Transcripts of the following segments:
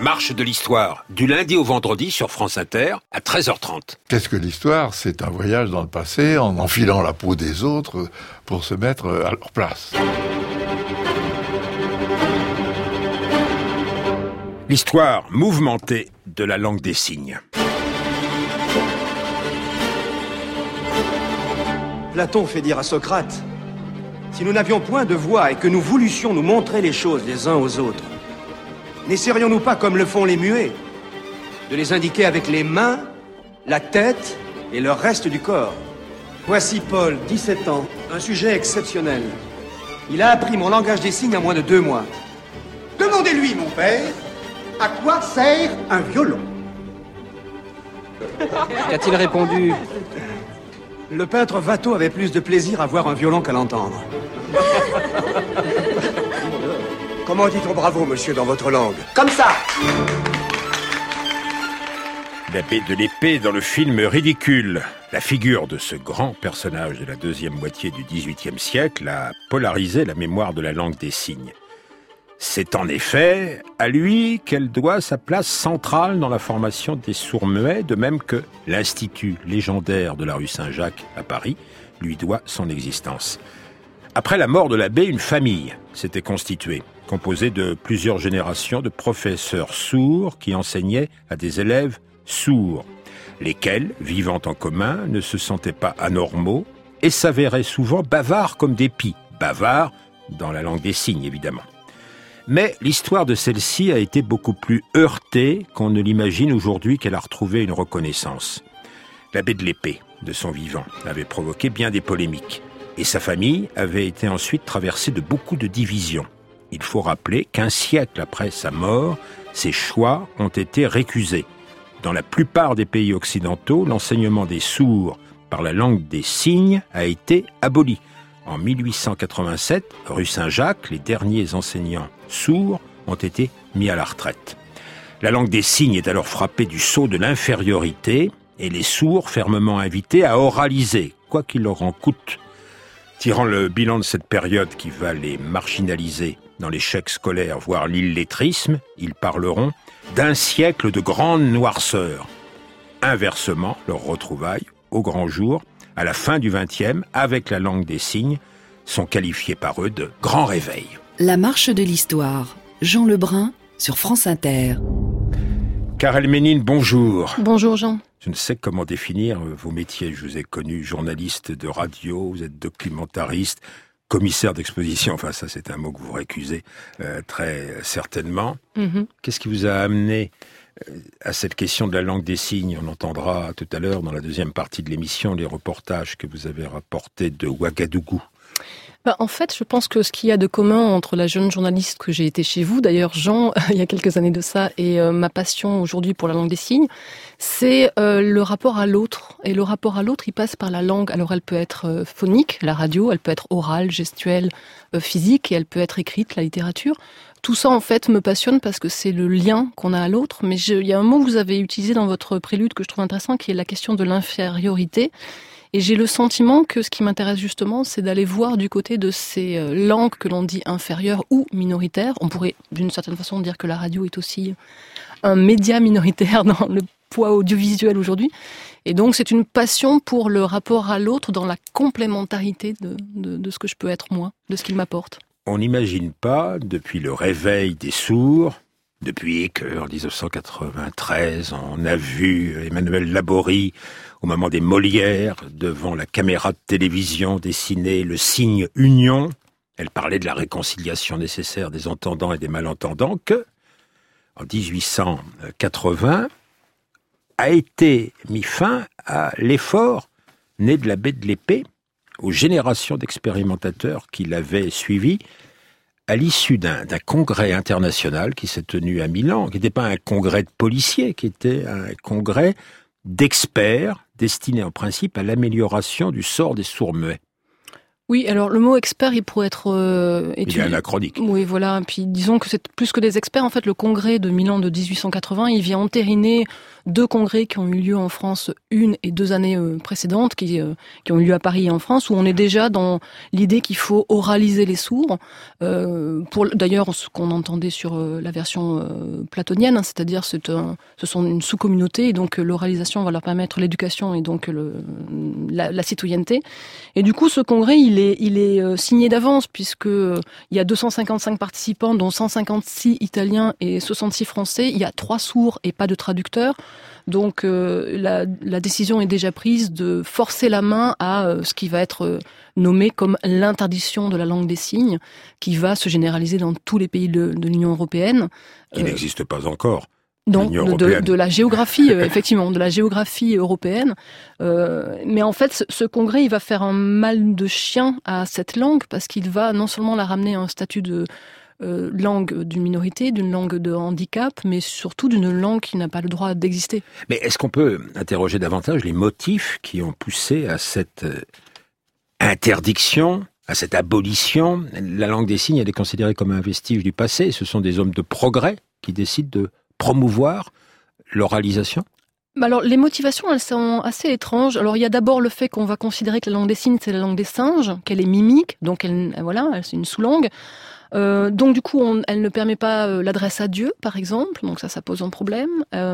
marche de l'histoire, du lundi au vendredi sur France Inter à 13h30. Qu'est-ce que l'histoire ? C'est un voyage dans le passé en enfilant la peau des autres pour se mettre à leur place. L'histoire mouvementée de la langue des signes. Platon fait dire à Socrate, si nous n'avions point de voix et que nous voulussions nous montrer les choses les uns aux autres, n'essayerions-nous pas, comme le font les muets, de les indiquer avec les mains, la tête et le reste du corps? Voici Paul, 17 ans, un sujet exceptionnel. Il a appris mon langage des signes en moins de 2 mois. Demandez-lui, mon père, à quoi sert un violon? Qu'a-t-il répondu? Le peintre Watteau avait plus de plaisir à voir un violon qu'à l'entendre. Comment dit-on bravo, monsieur, dans votre langue? Comme ça! L'abbé de l'épée dans le film Ridicule. La figure de ce grand personnage de la deuxième moitié du XVIIIe siècle a polarisé la mémoire de la langue des signes. C'est en effet à lui qu'elle doit sa place centrale dans la formation des sourds-muets, de même que l'Institut légendaire de la rue Saint-Jacques à Paris lui doit son existence. Après la mort de l'abbé, une famille s'était constituée, composée de plusieurs générations de professeurs sourds qui enseignaient à des élèves sourds, lesquels, vivant en commun, ne se sentaient pas anormaux et s'avéraient souvent bavards comme des pies. Bavards dans la langue des signes, évidemment. Mais l'histoire de celle-ci a été beaucoup plus heurtée qu'on ne l'imagine aujourd'hui qu'elle a retrouvé une reconnaissance. L'abbé de l'épée, de son vivant, avait provoqué bien des polémiques. Et sa famille avait été ensuite traversée de beaucoup de divisions. Il faut rappeler qu'un siècle après sa mort, ses choix ont été récusés. Dans la plupart des pays occidentaux, l'enseignement des sourds par la langue des signes a été aboli. En 1887, rue Saint-Jacques, les derniers enseignants sourds ont été mis à la retraite. La langue des signes est alors frappée du sceau de l'infériorité et les sourds fermement invités à oraliser, quoi qu'il leur en coûte. Tirant le bilan de cette période qui va les marginaliser dans l'échec scolaire, voire l'illettrisme, ils parleront d'un siècle de grande noirceur. Inversement, leurs retrouvailles, au grand jour, à la fin du XXe, avec la langue des signes, sont qualifiés par eux de grands réveils. La marche de l'histoire. Jean Lebrun sur France Inter. Karel Ménine, bonjour. Bonjour Jean. Je ne sais comment définir vos métiers. Je vous ai connu journaliste de radio, vous êtes documentariste, commissaire d'exposition. Enfin, ça, c'est un mot que vous récusez très certainement. Qu'est-ce qui vous a amené à cette question de la langue des signes? On entendra tout à l'heure, dans la deuxième partie de l'émission, les reportages que vous avez rapportés de Ouagadougou. En fait, je pense que ce qu'il y a de commun entre la jeune journaliste que j'ai été chez vous, d'ailleurs Jean, il y a quelques années de ça, et ma passion aujourd'hui pour la langue des signes, c'est le rapport à l'autre. Et le rapport à l'autre, il passe par la langue. Alors elle peut être phonique, la radio, elle peut être orale, gestuelle, physique, et elle peut être écrite, la littérature. Tout ça, en fait, me passionne parce que c'est le lien qu'on a à l'autre. Mais il y a un mot que vous avez utilisé dans votre prélude que je trouve intéressant, qui est la question de l'infériorité. Et j'ai le sentiment que ce qui m'intéresse justement, c'est d'aller voir du côté de ces langues que l'on dit inférieures ou minoritaires. On pourrait d'une certaine façon dire que la radio est aussi un média minoritaire dans le poids audiovisuel aujourd'hui. Et donc c'est une passion pour le rapport à l'autre dans la complémentarité de ce que je peux être moi, de ce qu'il m'apporte. On n'imagine pas, depuis le réveil des sourds, depuis qu'en 1993, on a vu Emmanuel Laborie, au moment des Molières, devant la caméra de télévision, dessiner le signe union. Elle parlait de la réconciliation nécessaire des entendants et des malentendants, que, en 1880, a été mis fin à l'effort né de l'abbé de l'épée, aux générations d'expérimentateurs qui l'avaient suivi, à l'issue d'un congrès international qui s'est tenu à Milan, qui n'était pas un congrès de policiers, qui était un congrès d'experts destiné en principe à l'amélioration du sort des sourds-muets. Oui, alors le mot expert, il pourrait être il est anachronique. Oui, voilà. Puis disons que c'est plus que des experts. En fait, le congrès de Milan de 1880, il vient entériner 2 congrès qui ont eu lieu en France 1 et 2 années précédentes, qui ont eu lieu à Paris et en France, où on est déjà dans l'idée qu'il faut oraliser les sourds. Pour d'ailleurs ce qu'on entendait sur la version platonienne, hein, c'est-à-dire ce sont une sous-communauté, et donc l'oralisation va leur permettre l'éducation et donc la citoyenneté. Et du coup, ce congrès, il est signé d'avance, puisque il y a 255 participants, dont 156 Italiens et 66 Français. Il y a 3 sourds et pas de traducteurs. Donc la décision est déjà prise de forcer la main à ce qui va être nommé comme l'interdiction de la langue des signes, qui va se généraliser dans tous les pays de l'Union européenne. Qui n'existe pas encore. Donc de la géographie, effectivement, de la géographie européenne. Mais en fait, ce congrès, il va faire un mal de chien à cette langue, parce qu'il va non seulement la ramener à un statut de langue d'une minorité, d'une langue de handicap, mais surtout d'une langue qui n'a pas le droit d'exister. Mais est-ce qu'on peut interroger davantage les motifs qui ont poussé à cette interdiction, à cette abolition? La langue des signes, elle est considérée comme un vestige du passé. Ce sont des hommes de progrès qui décident de promouvoir l'oralisation? Alors, les motivations, elles sont assez étranges. Alors, il y a d'abord le fait qu'on va considérer que la langue des signes, c'est la langue des singes, qu'elle est mimique, donc c'est une sous-langue. Donc du coup, elle ne permet pas l'adresse à Dieu, par exemple, donc ça pose un problème.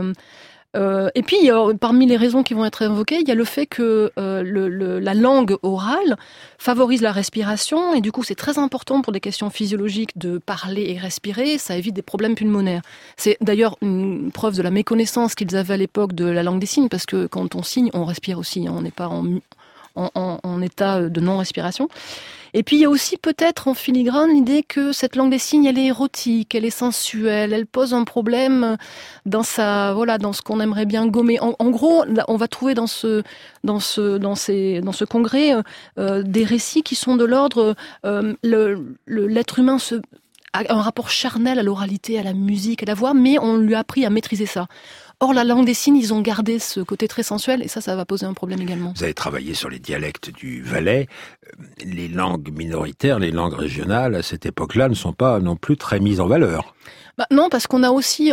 Et puis, parmi les raisons qui vont être invoquées, il y a le fait que la langue orale favorise la respiration, et du coup, c'est très important pour des questions physiologiques de parler et respirer. Ça évite des problèmes pulmonaires. C'est d'ailleurs une preuve de la méconnaissance qu'ils avaient à l'époque de la langue des signes, parce que quand on signe, on respire aussi, hein, on n'est pas en état de non-respiration. Et puis il y a aussi peut-être en filigrane l'idée que cette langue des signes, elle est érotique, elle est sensuelle, elle pose un problème dans ce qu'on aimerait bien gommer. En gros, on va trouver dans ce congrès des récits qui sont de l'ordre l'être humain a un rapport charnel à l'oralité, à la musique, à la voix, mais on lui a appris à maîtriser ça. Or, la langue des signes, ils ont gardé ce côté très sensuel, et ça va poser un problème également. Vous avez travaillé sur les dialectes du Valais. Les langues minoritaires, les langues régionales, à cette époque-là, ne sont pas non plus très mises en valeur. Non, parce qu'on a aussi,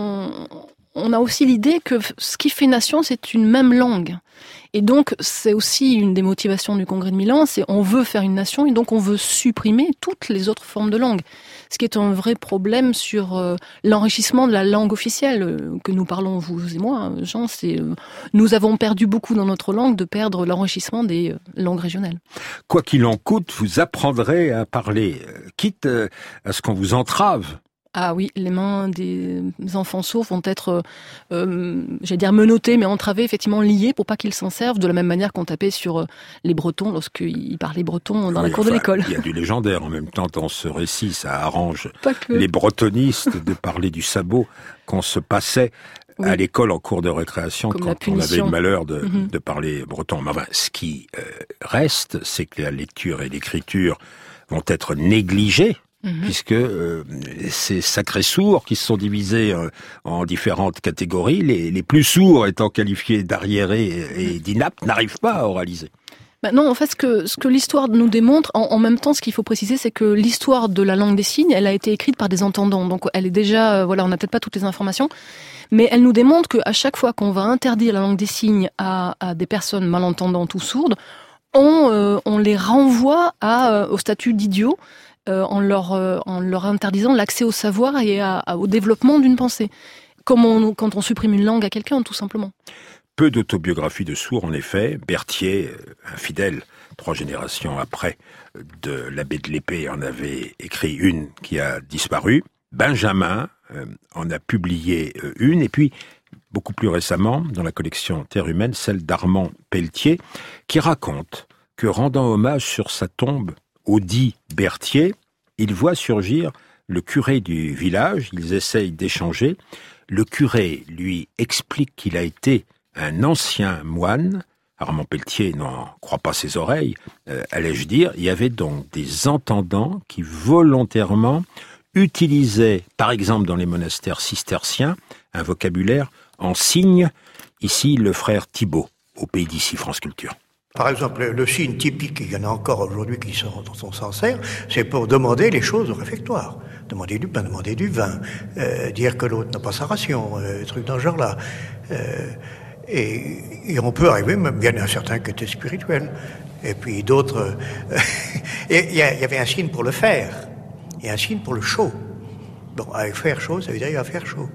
on a aussi l'idée que ce qui fait nation, c'est une même langue. Et donc, c'est aussi une des motivations du Congrès de Milan, c'est on veut faire une nation, et donc on veut supprimer toutes les autres formes de langue. Ce qui est un vrai problème sur l'enrichissement de la langue officielle que nous parlons, vous et moi, Jean. Nous avons perdu beaucoup dans notre langue de perdre l'enrichissement des langues régionales. Quoi qu'il en coûte, vous apprendrez à parler, quitte à ce qu'on vous entrave. Ah oui, les mains des enfants sourds vont être, menottées, mais entravées, effectivement liées pour pas qu'ils s'en servent, de la même manière qu'on tapait sur les Bretons lorsqu'ils parlaient breton dans la cour de l'école. Il y a du légendaire en même temps dans ce récit, ça arrange les bretonistes de parler du sabot qu'on se passait à l'école en cours de récréation quand on avait le malheur de parler breton. Mais enfin, ce qui reste, c'est que la lecture et l'écriture vont être négligées. Puisque ces sacrés sourds qui se sont divisés en différentes catégories, les plus sourds étant qualifiés d'arriérés et d'inaptes, n'arrivent pas à oraliser. Non, en fait, ce que l'histoire nous démontre, en même temps, ce qu'il faut préciser, c'est que l'histoire de la langue des signes, elle a été écrite par des entendants. Donc, elle est déjà, on n'a peut-être pas toutes les informations, mais elle nous démontre qu'à chaque fois qu'on va interdire la langue des signes à des personnes malentendantes ou sourdes, on les renvoie au statut d'idiots, en leur interdisant l'accès au savoir et au développement d'une pensée. Comme quand on supprime une langue à quelqu'un, tout simplement. Peu d'autobiographies de sourds, en effet. Berthier, infidèle, 3 générations après, de l'abbé de l'Épée, en avait écrit une qui a disparu. Benjamin en a publié une, et puis, beaucoup plus récemment, dans la collection Terre humaine, celle d'Armand Pelletier, qui raconte que, rendant hommage sur sa tombe au dit Berthier, il voit surgir le curé du village, ils essayent d'échanger. Le curé lui explique qu'il a été un ancien moine. Armand Pelletier n'en croit pas ses oreilles, allais-je dire. Il y avait donc des entendants qui volontairement utilisaient, par exemple dans les monastères cisterciens, un vocabulaire en signes. Ici, le frère Thibault, au Pays d'Ici, France Culture. Par exemple, le signe typique, il y en a encore aujourd'hui dont on s'en sert, c'est pour demander les choses au réfectoire. Demander du pain, demander du vin, dire que l'autre n'a pas sa ration, des trucs dans ce genre-là. Et on peut arriver, même il y en a certains qui étaient spirituels. Et puis d'autres... il y avait un signe pour le faire, et un signe pour le chaud. Bon, avec faire chaud, ça veut dire il va faire chaud.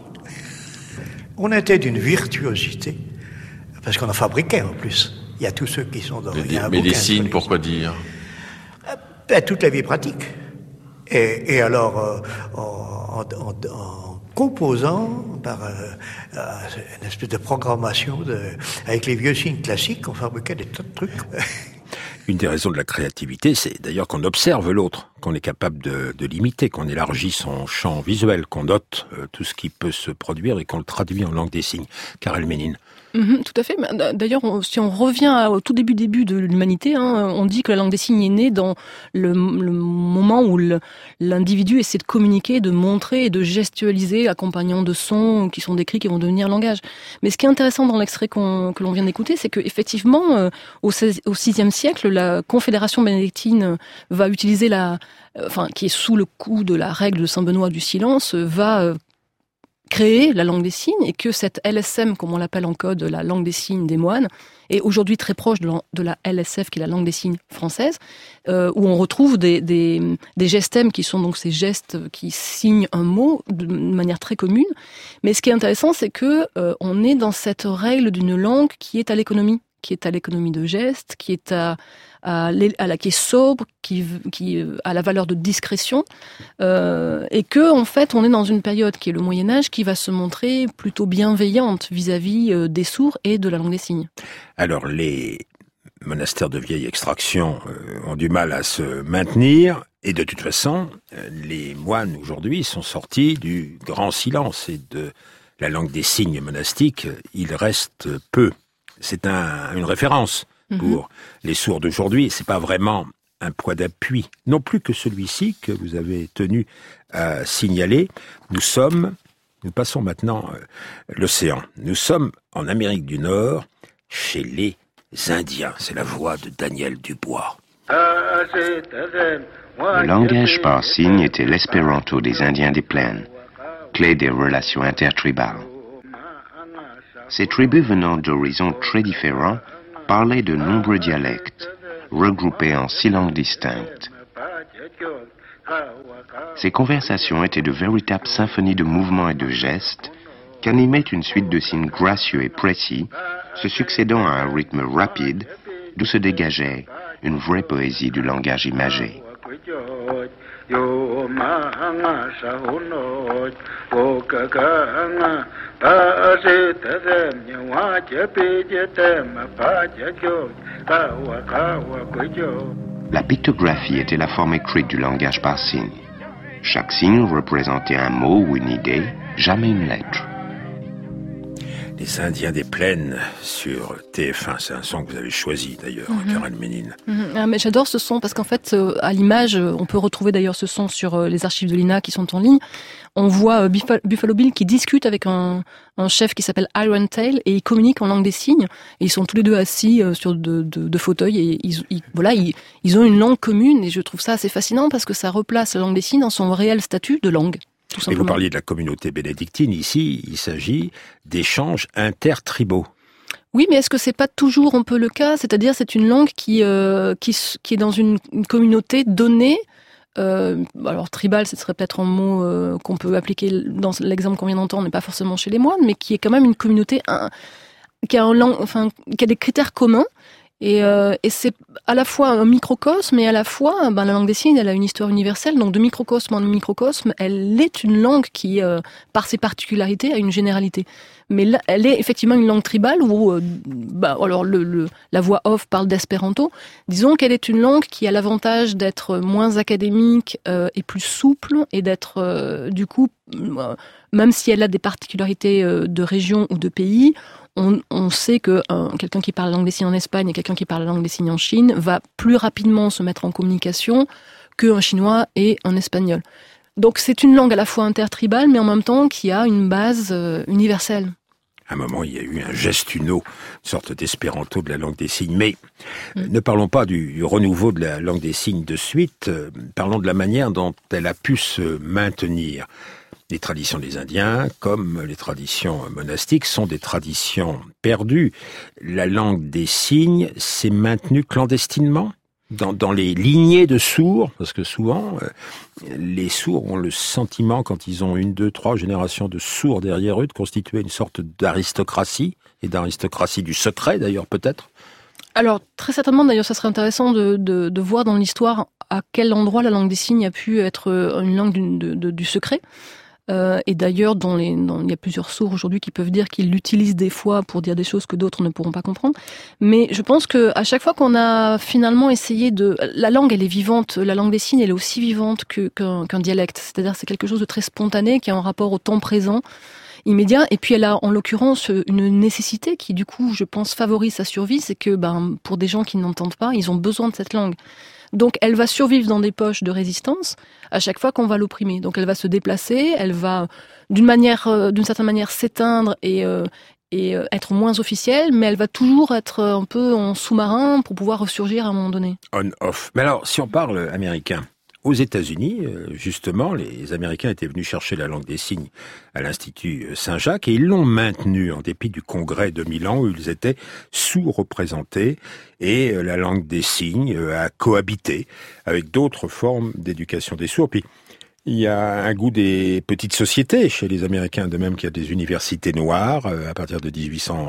On était d'une virtuosité, parce qu'on en fabriquait en plus. Il y a tous ceux qui sont dans... Mais les signes, pourquoi dire? Toute la vie pratique. Et alors, en composant par une espèce de programmation avec les vieux signes classiques, on fabriquait des tas de trucs. Une des raisons de la créativité, c'est d'ailleurs qu'on observe l'autre, qu'on est capable de l'imiter, qu'on élargit son champ visuel, qu'on note tout ce qui peut se produire et qu'on le traduit en langue des signes. Karel Ménine. Tout à fait. D'ailleurs, si on revient au tout début de l'humanité, on dit que la langue des signes est née dans le moment où l'individu essaie de communiquer, de montrer et de gestualiser, accompagnant de sons qui sont décrits, qui vont devenir langage. Mais ce qui est intéressant dans l'extrait que l'on vient d'écouter, c'est que effectivement, au VIe siècle, la Confédération bénédictine va utiliser qui est sous le coup de la règle de Saint-Benoît du silence, va créer la langue des signes, et que cette LSM, comme on l'appelle en code, la langue des signes des moines, est aujourd'hui très proche de la LSF, qui est la langue des signes française, où on retrouve des gestèmes qui sont donc ces gestes qui signent un mot de manière très commune. Mais ce qui est intéressant, c'est que on est dans cette règle d'une langue qui est à l'économie de gestes, qui est qui est sobre, qui a la valeur de discrétion, et que en fait on est dans une période qui est le Moyen-Âge, qui va se montrer plutôt bienveillante vis-à-vis des sourds et de la langue des signes. Alors les monastères de vieille extraction ont du mal à se maintenir, et de toute façon les moines aujourd'hui sont sortis du grand silence, et de la langue des signes monastique il reste peu. C'est une référence pour les sourds d'aujourd'hui. C'est pas vraiment un point d'appui, non plus que celui-ci que vous avez tenu à signaler. Nous passons maintenant l'océan. Nous sommes en Amérique du Nord, chez les Indiens. C'est la voix de Daniel Dubois. Le langage par signes était l'espéranto des Indiens des plaines, clé des relations intertribales. Ces tribus venant d'horizons très différents parlaient de nombreux dialectes, regroupés en 6 langues distinctes. Ces conversations étaient de véritables symphonies de mouvements et de gestes qu'animait une suite de signes gracieux et précis, se succédant à un rythme rapide, d'où se dégageait une vraie poésie du langage imagé. La pictographie était la forme écrite du langage par signes. Chaque signe représentait un mot ou une idée, jamais une lettre. Les Indiens des plaines sur TF1, c'est un son que vous avez choisi d'ailleurs, Karel Ménine. Mais j'adore ce son parce qu'en fait, à l'image, on peut retrouver d'ailleurs ce son sur les archives de l'INA qui sont en ligne. On voit Buffalo Bill qui discute avec un chef qui s'appelle Iron Tail, et ils communiquent en langue des signes. Et ils sont tous les deux assis sur de fauteuils, et ils ont une langue commune, et je trouve ça assez fascinant parce que ça replace la langue des signes dans son réel statut de langue. Et vous parliez de la communauté bénédictine. Ici, il s'agit d'échanges intertribaux. Oui, mais est-ce que c'est pas toujours un peu le cas? C'est-à-dire, c'est une langue qui est dans une communauté donnée. Alors, tribal, ce serait peut-être un mot qu'on peut appliquer dans l'exemple qu'on vient d'entendre, mais pas forcément chez les moines, mais qui est quand même une communauté qui a des critères communs. Et c'est à la fois un microcosme, et à la fois, la langue des signes, elle a une histoire universelle. Donc de microcosme en microcosme, elle est une langue qui, par ses particularités, a une généralité. Mais là, elle est effectivement une langue tribale où, alors la voix off parle d'espéranto. Disons qu'elle est une langue qui a l'avantage d'être moins académique et plus souple, et d'être du coup, même si elle a des particularités de région ou de pays. On sait que quelqu'un qui parle la langue des signes en Espagne et quelqu'un qui parle la langue des signes en Chine va plus rapidement se mettre en communication qu'un chinois et un espagnol. Donc c'est une langue à la fois intertribale, mais en même temps qui a une base universelle. À un moment, il y a eu un gestuno, une sorte d'espéranto de la langue des signes. Mais ne parlons pas du renouveau de la langue des signes de suite, parlons de la manière dont elle a pu se maintenir. Les traditions des Indiens, comme les traditions monastiques, sont des traditions perdues. La langue des signes s'est maintenue clandestinement dans les lignées de sourds, parce que souvent, les sourds ont le sentiment, quand ils ont 1, 2, 3 générations de sourds derrière eux, de constituer une sorte d'aristocratie, et d'aristocratie du secret d'ailleurs peut-être. Alors, très certainement, d'ailleurs, ça serait intéressant de voir dans l'histoire à quel endroit la langue des signes a pu être une langue du secret. Et d'ailleurs, il y a plusieurs sourds aujourd'hui qui peuvent dire qu'ils l'utilisent des fois pour dire des choses que d'autres ne pourront pas comprendre. Mais je pense que à chaque fois qu'on a finalement essayé la langue, elle est vivante. La langue des signes, elle est aussi vivante qu'un dialecte. C'est-à-dire, c'est quelque chose de très spontané qui a un rapport au temps présent, immédiat. Et puis, elle a en l'occurrence une nécessité qui, du coup, je pense, favorise sa survie. C'est que, pour des gens qui n'entendent pas, ils ont besoin de cette langue. Donc, elle va survivre dans des poches de résistance à chaque fois qu'on va l'opprimer. Donc, elle va se déplacer, elle va, d'une certaine manière, s'éteindre et être moins officielle, mais elle va toujours être un peu en sous-marin pour pouvoir ressurgir à un moment donné. On-off. Mais alors, si on parle américain, aux États-Unis, justement, les Américains étaient venus chercher la langue des signes à l'Institut Saint-Jacques et ils l'ont maintenue en dépit du Congrès de Milan où ils étaient sous-représentés et la langue des signes a cohabité avec d'autres formes d'éducation des sourds. Puis, il y a un goût des petites sociétés chez les Américains, de même qu'il y a des universités noires. À partir de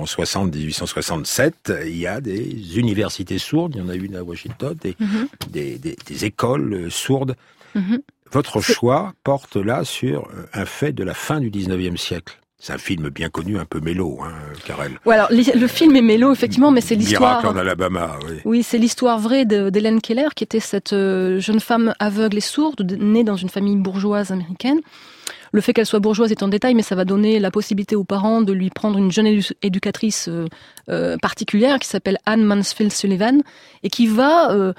1860-1867, il y a des universités sourdes. Il y en a une à Washington, des écoles sourdes. Votre choix porte là sur un fait de la fin du 19e siècle. C'est un film bien connu, un peu mélo, Carrel. Ouais, alors, le film est mélo, effectivement, mais c'est l'histoire... Miracle en Alabama, oui. Oui, c'est l'histoire vraie d'Helen Keller, qui était cette jeune femme aveugle et sourde, née dans une famille bourgeoise américaine. Le fait qu'elle soit bourgeoise est un détail, mais ça va donner la possibilité aux parents de lui prendre une jeune éducatrice particulière, qui s'appelle Anne Mansfield Sullivan, et qui va...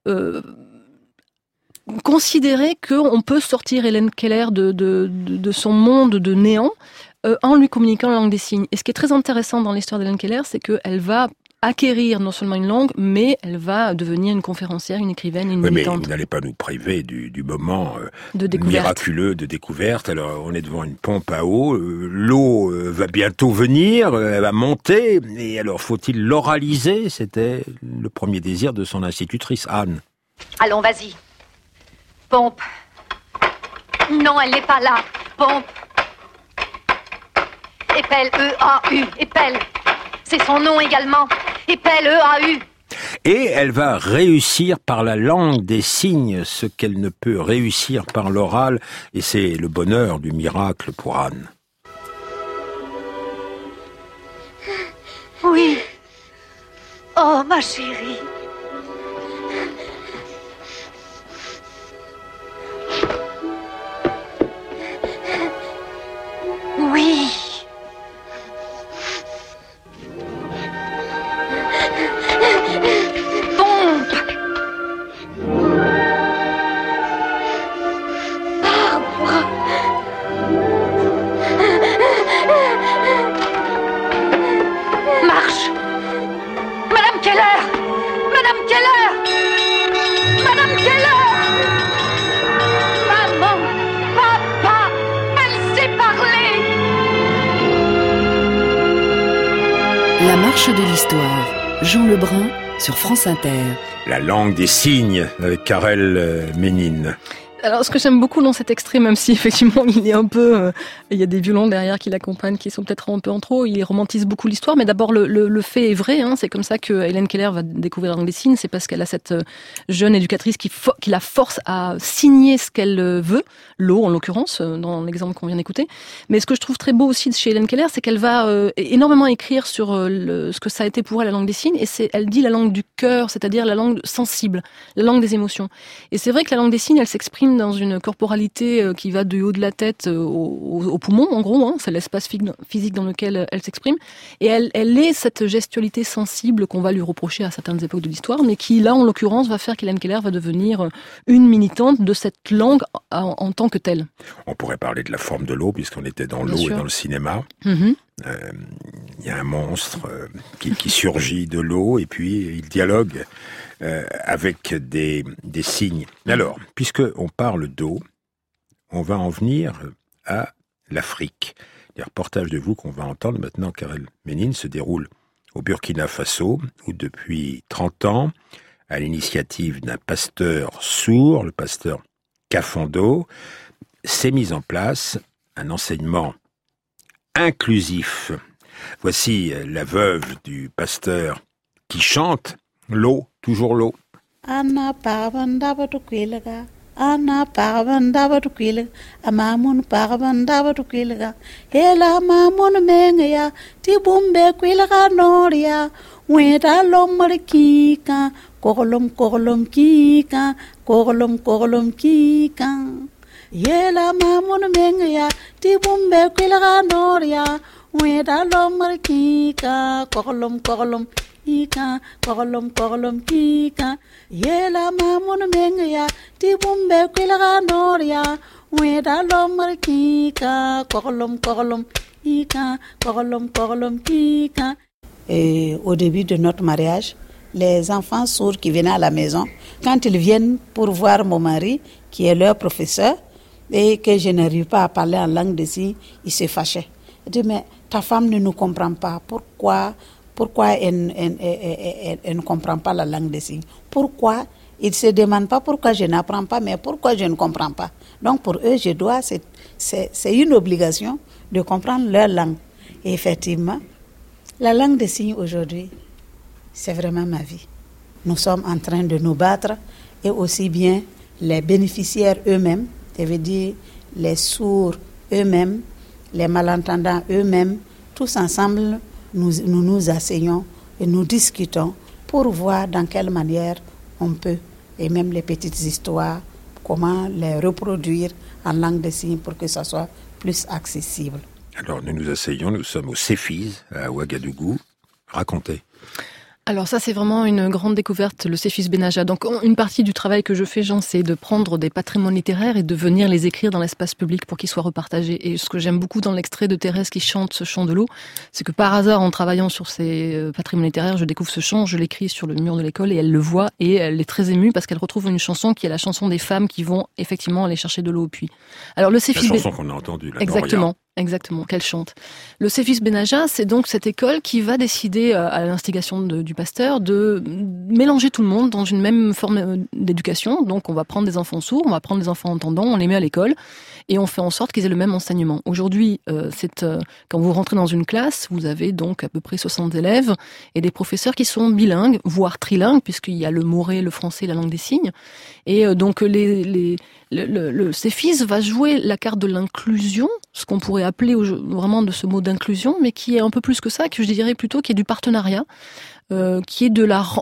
considérer qu'on peut sortir Helen Keller de son monde de néant en lui communiquant la langue des signes. Et ce qui est très intéressant dans l'histoire d'Helen Keller, c'est qu'elle va acquérir non seulement une langue, mais elle va devenir une conférencière, une écrivaine, une militante. Mais vous n'allez pas nous priver du moment de miraculeux de découverte. Alors, on est devant une pompe à eau, l'eau va bientôt venir, elle va monter, et alors faut-il l'oraliser? C'était le premier désir de son institutrice, Anne. Allons, vas-y. Pompe. Non, elle n'est pas là. Pompe. Épelle, E-A-U. Épelle. C'est son nom également. Épelle, E-A-U. Et elle va réussir par la langue des signes ce qu'elle ne peut réussir par l'oral. Et c'est le bonheur du miracle pour Anne. Oui. Oh, ma chérie. Oui. Pompe. Arbre. Marche. Madame Keller. Madame Keller. Madame Keller. Maman. Papa. Elle sait parler. La marche de l'histoire. Jean Lebrun sur France Inter. La langue des signes avec Karel Ménine. Alors, ce que j'aime beaucoup dans cet extrait, même si effectivement il est un peu, il y a des violons derrière qui l'accompagnent, qui sont peut-être un peu en trop, il romantise beaucoup l'histoire, mais d'abord le fait est vrai, c'est comme ça que Helen Keller va découvrir la langue des signes, c'est parce qu'elle a cette jeune éducatrice qui la force à signer ce qu'elle veut, l'eau en l'occurrence, dans l'exemple qu'on vient d'écouter. Mais ce que je trouve très beau aussi chez Helen Keller, c'est qu'elle va énormément écrire sur ce que ça a été pour elle la langue des signes, et elle dit la langue du cœur, c'est-à-dire la langue sensible, la langue des émotions. Et c'est vrai que la langue des signes, elle s'exprime dans une corporalité qui va du haut de la tête au poumon, en gros, c'est l'espace physique dans lequel elle s'exprime. Et elle est cette gestualité sensible qu'on va lui reprocher à certaines époques de l'histoire, mais qui, là, en l'occurrence, va faire qu'Helen Keller va devenir une militante de cette langue en tant que telle. On pourrait parler de la forme de l'eau, puisqu'on était dans l'eau et dans le cinéma. il y a un monstre qui surgit de l'eau et puis il dialogue avec des signes. Alors, puisqu'on parle d'eau, on va en venir à l'Afrique. Les reportages de vous qu'on va entendre maintenant, Karel Ménine, se déroulent au Burkina Faso, où depuis 30 ans, à l'initiative d'un pasteur sourd, le pasteur Kafando, s'est mis en place un enseignement inclusif. Voici la veuve du pasteur qui chante l'eau, toujours l'eau. Anna parabandaba to kwilaga, Anna parabandaba to kwilaga, Amamun parabandaba to kwilaga, Hela mamun menga, Tibumbe kwilaga noria, Weta lomarikika, Korolom kika, Korolom kika. Hela mamun menga, Tibumbe kwilaga noria, Weta lomarikika, Korolom kika, Korolom kika. Yela mamun menga, Tibumbe kwilaga noria, Weta lomarikika, Korolom kika, Korolom kika. Et au début de notre mariage, les enfants sourds qui venaient à la maison, quand ils viennent pour voir mon mari, qui est leur professeur, et que je n'arrive pas à parler en langue des signes, ils se fâchaient. Ils disent, mais ta femme ne nous comprend pas. Pourquoi elle ne comprend pas la langue des signes? Pourquoi? Ils ne se demandent pas pourquoi je n'apprends pas, mais pourquoi je ne comprends pas. Donc pour eux, c'est une obligation de comprendre leur langue. Et effectivement, la langue des signes aujourd'hui, c'est vraiment ma vie. Nous sommes en train de nous battre, et aussi bien les bénéficiaires eux-mêmes, ça veut dire les sourds eux-mêmes, les malentendants eux-mêmes, tous ensemble, nous asseyons et nous discutons pour voir dans quelle manière on peut, et même les petites histoires, comment les reproduire en langue des signes pour que ça soit plus accessible. Alors nous asseyons, nous sommes au Céphise, à Ouagadougou. Racontez. Alors ça, c'est vraiment une grande découverte, le Céphise Benaja. Donc une partie du travail que je fais, Jean, c'est de prendre des patrimoines littéraires et de venir les écrire dans l'espace public pour qu'ils soient repartagés. Et ce que j'aime beaucoup dans l'extrait de Thérèse qui chante ce chant de l'eau, c'est que par hasard, en travaillant sur ces patrimoines littéraires, je découvre ce chant, je l'écris sur le mur de l'école et elle le voit et elle est très émue parce qu'elle retrouve une chanson qui est la chanson des femmes qui vont effectivement aller chercher de l'eau au puits. Alors le Céphise, la chanson qu'on a entendue là. Exactement, qu'elle chante. Le Céphise Benaja, c'est donc cette école qui va décider, à l'instigation du pasteur, de mélanger tout le monde dans une même forme d'éducation. Donc on va prendre des enfants sourds, on va prendre des enfants entendants, on les met à l'école et on fait en sorte qu'ils aient le même enseignement. Aujourd'hui, quand vous rentrez dans une classe, vous avez donc à peu près 60 élèves et des professeurs qui sont bilingues, voire trilingues, puisqu'il y a le moré, le français et la langue des signes. Et donc le Céphise va jouer la carte de l'inclusion, ce qu'on pourrait appeler vraiment de ce mot d'inclusion, mais qui est un peu plus que ça, que je dirais plutôt qui est du partenariat, qui est de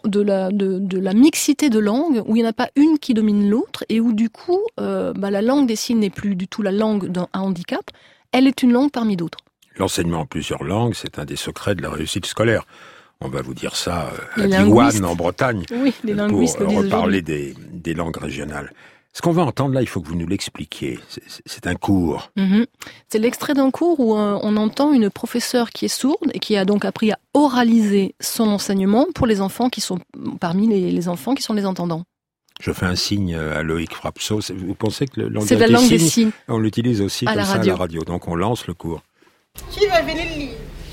la mixité de langues, où il n'y en a pas une qui domine l'autre, et où du coup, la langue des signes n'est plus du tout la langue d'un handicap, elle est une langue parmi d'autres. L'enseignement en plusieurs langues, c'est un des secrets de la réussite scolaire. On va vous dire ça à Diwan, en Bretagne, oui, les linguistes pour reparler des langues régionales. Ce qu'on va entendre là, il faut que vous nous l'expliquiez. C'est un cours. C'est l'extrait d'un cours où on entend une professeure qui est sourde et qui a donc appris à oraliser son enseignement pour les enfants qui sont parmi les enfants qui sont les entendants. Je fais un signe à Loïc Frapso. Vous pensez que le langage c'est la langue des signes, on l'utilise aussi comme ça à la radio. Donc on lance le cours. Qui va venir lire?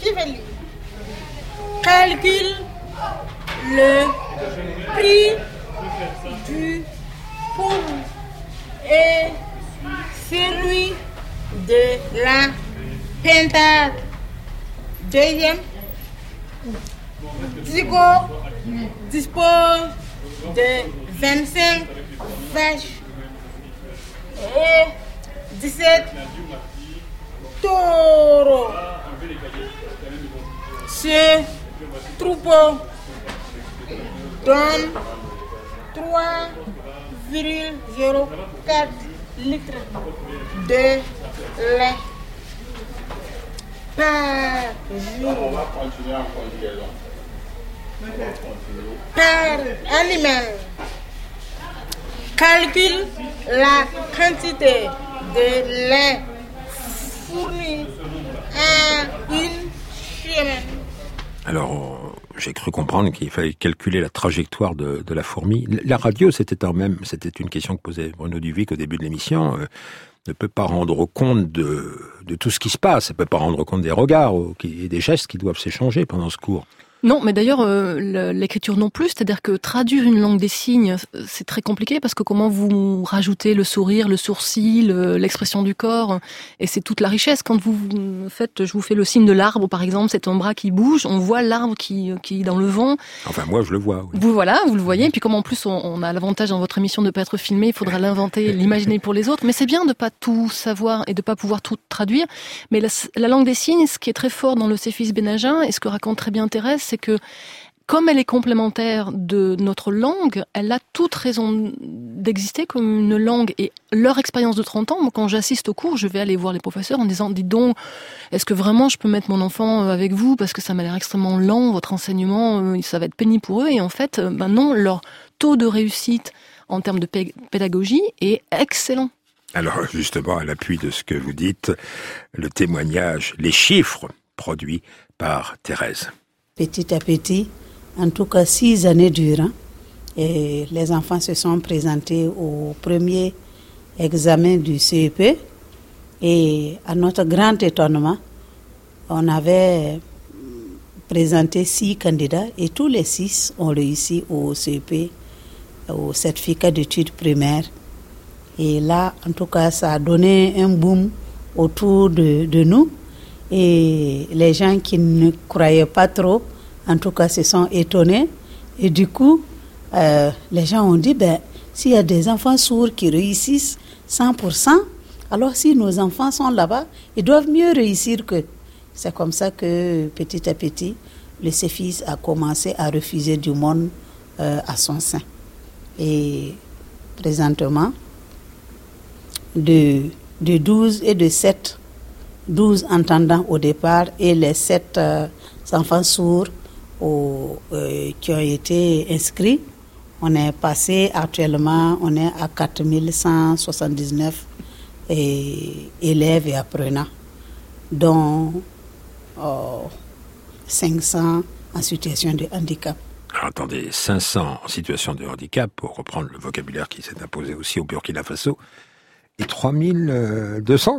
Calcule le prix du pauvre et celui de la pintade. Deuxième, Zico dispose de 25 vaches et 17 taureaux. Ce troupeau donne 3,04 litres de lait par jour. Par animal. Calcule la quantité de lait fourni à une chienne Alors, j'ai cru comprendre qu'il fallait calculer la trajectoire de la fourmi. La radio, c'était une question que posait Bruno Duvic au début de l'émission, ne peut pas rendre compte de tout ce qui se passe. Elle ne peut pas rendre compte des regards et des gestes qui doivent s'échanger pendant ce cours. Non, mais d'ailleurs, l'écriture non plus, c'est-à-dire que traduire une langue des signes, c'est très compliqué parce que comment vous rajoutez le sourire, le sourcil, l'expression du corps, et c'est toute la richesse. Quand vous faites, je vous fais le signe de l'arbre, par exemple, c'est un bras qui bouge, on voit l'arbre qui est dans le vent. Enfin, moi, je le vois. Oui. Vous le voyez, et puis comme en plus on a l'avantage dans votre émission de ne pas être filmé, il faudra l'inventer, l'imaginer pour les autres, mais c'est bien de pas tout savoir et de pas pouvoir tout traduire. Mais la langue des signes, ce qui est très fort dans le Céphise Bénagin, et ce que raconte très bien Thérèse, c'est que comme elle est complémentaire de notre langue, elle a toute raison d'exister comme une langue. Et leur expérience de 30 ans, moi, quand j'assiste au cours, je vais aller voir les professeurs en disant « Dites donc, est-ce que vraiment je peux mettre mon enfant avec vous parce que ça m'a l'air extrêmement lent, votre enseignement, ça va être pénible pour eux ». Et en fait, non, leur taux de réussite en termes de pédagogie est excellent. Alors justement, à l'appui de ce que vous dites, le témoignage, les chiffres produits par Thérèse. Petit à petit, en tout cas 6 années durant, et les enfants se sont présentés au premier examen du CEP et à notre grand étonnement, on avait présenté 6 candidats et tous les 6 ont réussi au CEP, au certificat d'études primaires. Et là, en tout cas, ça a donné un boom autour de nous. Et les gens qui ne croyaient pas trop, en tout cas, se sont étonnés. Et du coup, les gens ont dit, s'il y a des enfants sourds qui réussissent 100%, alors si nos enfants sont là-bas, ils doivent mieux réussir qu'eux. C'est comme ça que, petit à petit, le Céphise a commencé à refuser du monde à son sein. Et présentement, de 12 et de 7, 12 entendants au départ et les 7 enfants sourds qui ont été inscrits. On est passé actuellement, on est à 4179 élèves et apprenants, dont 500 en situation de handicap. Alors attendez, 500 en situation de handicap, pour reprendre le vocabulaire qui s'est imposé aussi au Burkina Faso, et 3200,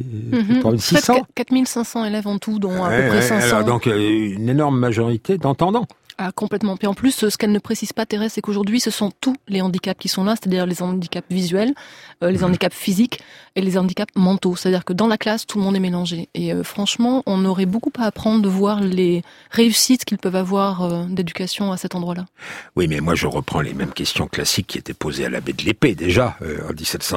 3600 4500 élèves en tout, dont à peu près 500. Alors donc une énorme majorité d'entendants. Ah, complètement. Puis en plus, ce qu'elle ne précise pas, Thérèse, c'est qu'aujourd'hui, ce sont tous les handicaps qui sont là, c'est-à-dire les handicaps visuels, les handicaps physiques et les handicaps mentaux. C'est-à-dire que dans la classe, tout le monde est mélangé. Et franchement, on aurait beaucoup à apprendre de voir les réussites qu'ils peuvent avoir d'éducation à cet endroit-là. Oui, mais moi, je reprends les mêmes questions classiques qui étaient posées à l'abbé de l'Épée, déjà, en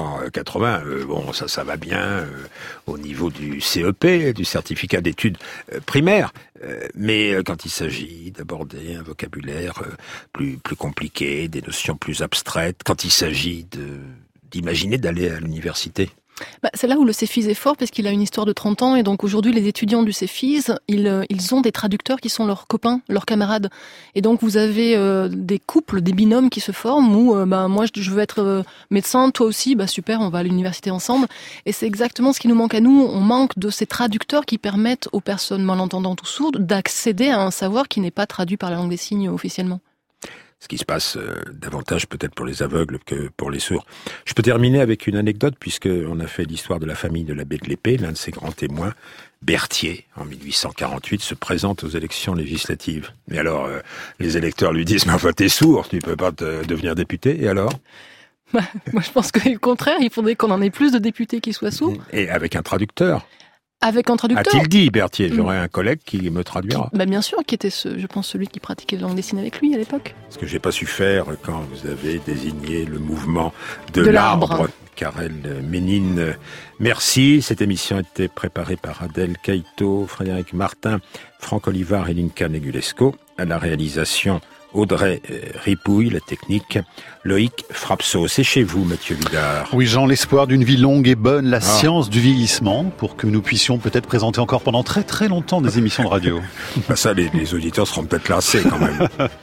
1780. Bon, ça va bien au niveau du CEP, du certificat d'études primaires. Mais quand il s'agit d'aborder un vocabulaire plus compliqué, des notions plus abstraites, quand il s'agit d'imaginer d'aller à l'université. C'est là où le Céphise est fort, parce qu'il a une histoire de 30 ans, et donc aujourd'hui les étudiants du Céphise, ils ont des traducteurs qui sont leurs copains, leurs camarades. Et donc vous avez des couples, des binômes qui se forment, où moi je veux être médecin, toi aussi, super, on va à l'université ensemble. Et c'est exactement ce qui nous manque à nous, on manque de ces traducteurs qui permettent aux personnes malentendantes ou sourdes d'accéder à un savoir qui n'est pas traduit par la langue des signes officiellement. Ce qui se passe davantage peut-être pour les aveugles que pour les sourds. Je peux terminer avec une anecdote, puisqu'on a fait l'histoire de la famille de l'abbé de l'Épée. L'un de ses grands témoins, Berthier, en 1848, se présente aux élections législatives. Mais alors, les électeurs lui disent « Mais enfin, t'es sourd, tu peux pas devenir député, et alors ?» Moi, je pense qu'au contraire, il faudrait qu'on en ait plus de députés qui soient sourds. Et avec un traducteur. Avec un traducteur. A-t-il dit, Berthier? J'aurai un collègue qui me traduira. Bien sûr, qui était je pense celui qui pratiquait la langue des signes avec lui à l'époque. Ce que j'ai pas su faire quand vous avez désigné le mouvement de l'arbre. Karel Ménine, merci. Cette émission a été préparée par Adèle Caïto, Frédéric Martin, Franck Olivard et Linka Negulesco. À la réalisation, Audrey Ripouille, la technique, Loïc Frapso. C'est chez vous, Mathieu Vidard. Oui, Jean, l'espoir d'une vie longue et bonne, la science du vieillissement, pour que nous puissions peut-être présenter encore pendant très très longtemps des émissions de radio. Ça, les auditeurs seront peut-être lassés quand même.